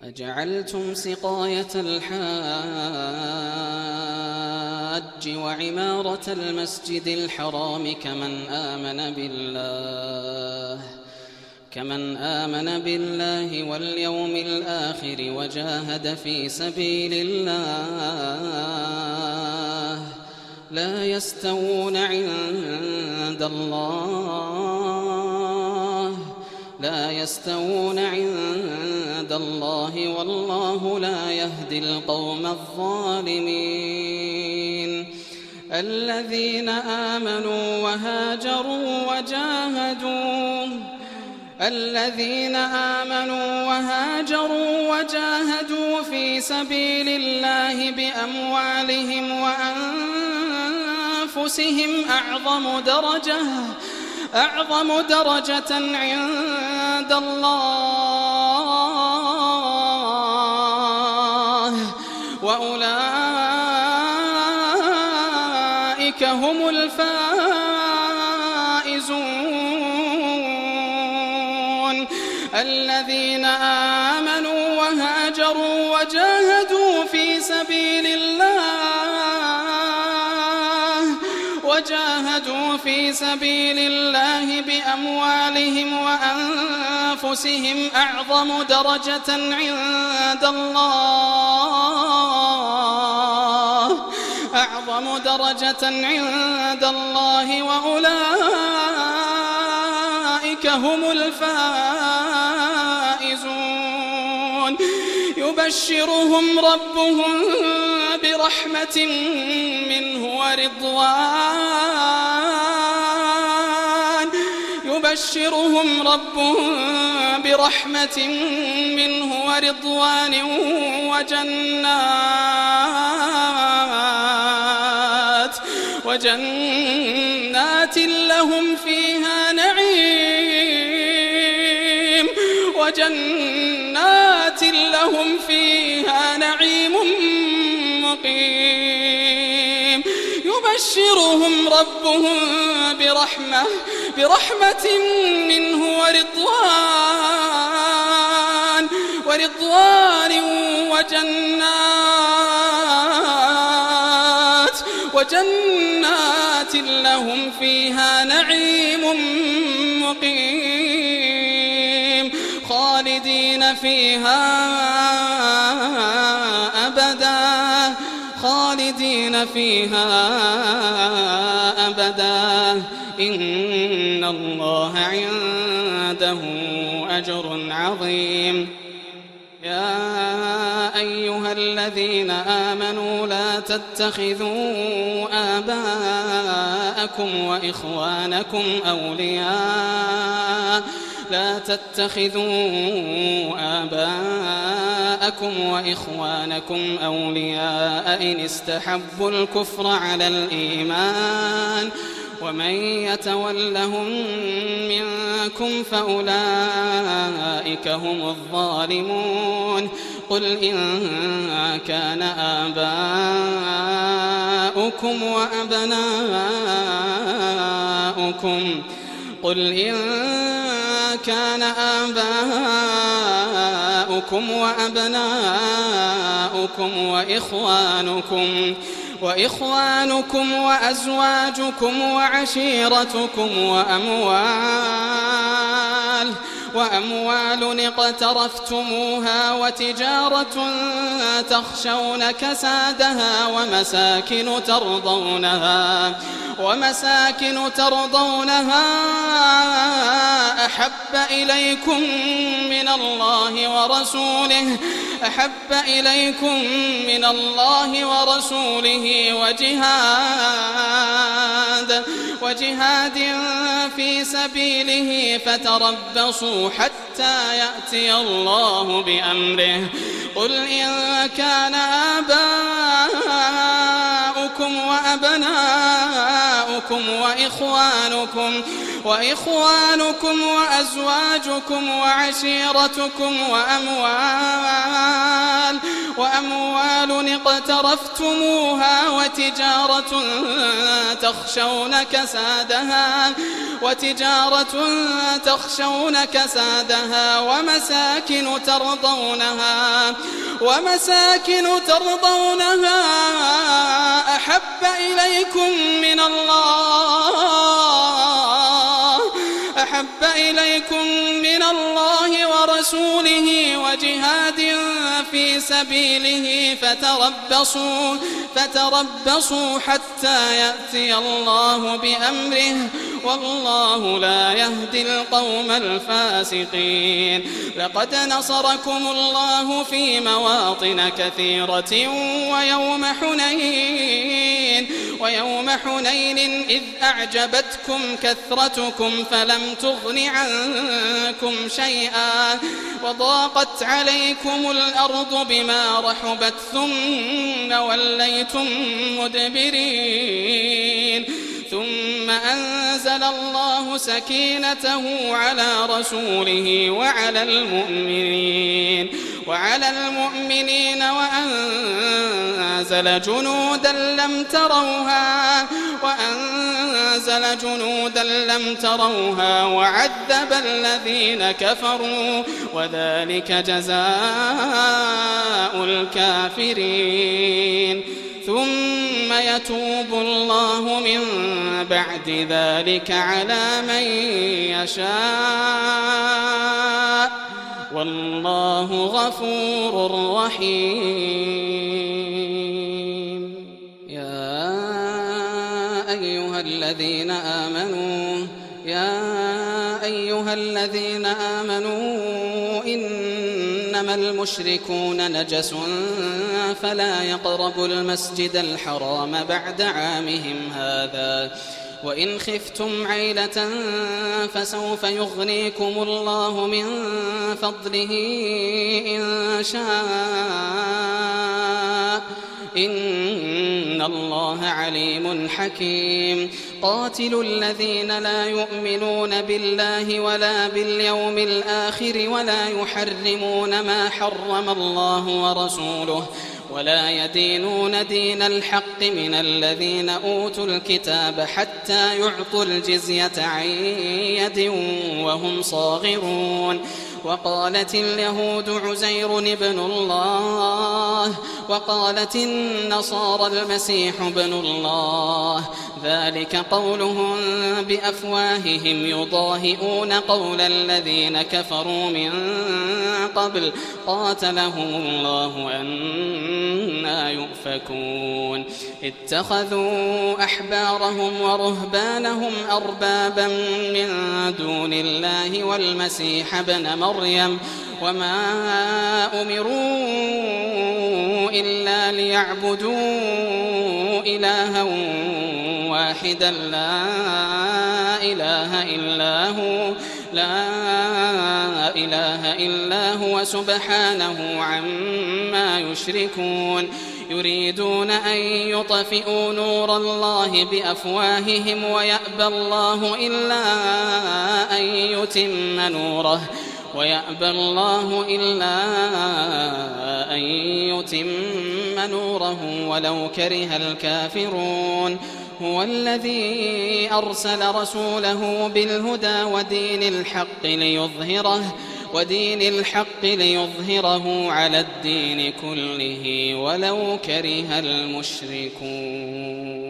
أجعلتم سقاية الحاج وعمارة المسجد الحرام كمن آمن بالله واليوم الآخر وجاهد في سبيل الله لا يستوون عند الله والله لا يهدي القوم الظالمين. الذين آمنوا وهاجروا وجاهدوا في سبيل الله بأموالهم وأنفسهم أعظم درجة عند الله وأولئك هم الفائزون. الذين آمنوا وهاجروا وجاهدوا في سبيل الله بأموالهم وأنفسهم أعظم درجة عند الله وأولئك هم الفائزون. يبشرهم ربهم برحمة منه ورضوان وجنات لهم فيها نعيم مقيم. يبشرهم ربهم برحمة منه ورضوان وجنات لهم فيها نعيم مقيم خالدين فيها أبدا إن الله عنده أجر عظيم. يا أيها الذين آمنوا لا تتخذوا آباءكم وإخوانكم أولياء إن استحبوا الكفر على الإيمان ومن يتولهم منكم فأولئك هم الظالمون. قل إن كان آباؤكم وأبناؤكم وإخوانكم وأزواجكم وعشيرتكم وأموال اقترفتموها وتجارة تخشون كسادها ومساكن ترضونها أحب إليكم من الله ورسوله وجهاد في سبيله فتربصوا حتى يأتي الله بأمره. قل إن كان آباؤكم وأبناؤكم وإخوانكم وأزواجكم وعشيرتكم أموال اقترفتموها وتجارة تخشون كسادها ومساكن ترضونها أحب إليكم من الله ورسوله وجهاد في سبيله فتربصوا حتى يأتي الله بأمره والله لا يهدي القوم الفاسقين. لقد نصركم الله في مواطن كثيرة ويوم حنين إذ أعجبتكم كثرتكم فلم تغن عنكم شيئا وضاقت عليكم الأرض بما رحبت ثم وليتم مدبرين. ثم أنزل الله سكينته على رسوله وعلى المؤمنين وأنزل جنودا لم تروها وعذب الذين كفروا وذلك جزاء الكافرين. ثم يتوب الله من بعد ذلك على من يشاء والله غفور رحيم. يا أيها الذين آمنوا إنما المشركون نجس فلا يقربوا المسجد الحرام بعد عامهم هذا وإن خفتم عيلة فسوف يغنيكم الله من فضله إن شاء إن الله عليم حكيم. قاتلوا الذين لا يؤمنون بالله ولا باليوم الآخر ولا يحرمون ما حرم الله ورسوله ولا يدينون دين الحق من الذين أوتوا الكتاب حتى يعطوا الجزية عن يد وهم صاغرون. وقالت اليهود عزير ابن الله وقالت النصارى المسيح ابن الله ذلك قولهم بأفواههم يضاهئون قول الذين كفروا من قبل قاتلهم الله أنى يؤفكون. اتخذوا أحبارهم ورهبانهم أربابا من دون الله والمسيح ابن مريم وما أمروا إلا ليعبدوا إلها واحدا لا إله إلا هو سبحانه عما يشركون. يريدون أن يطفئوا نور الله بأفواههم ويأبى الله إلا أن يتم نوره ولو كره الكافرون. هو الذي أرسل رسوله بالهدى ودين الحق ليظهره على الدين كله ولو كره المشركون.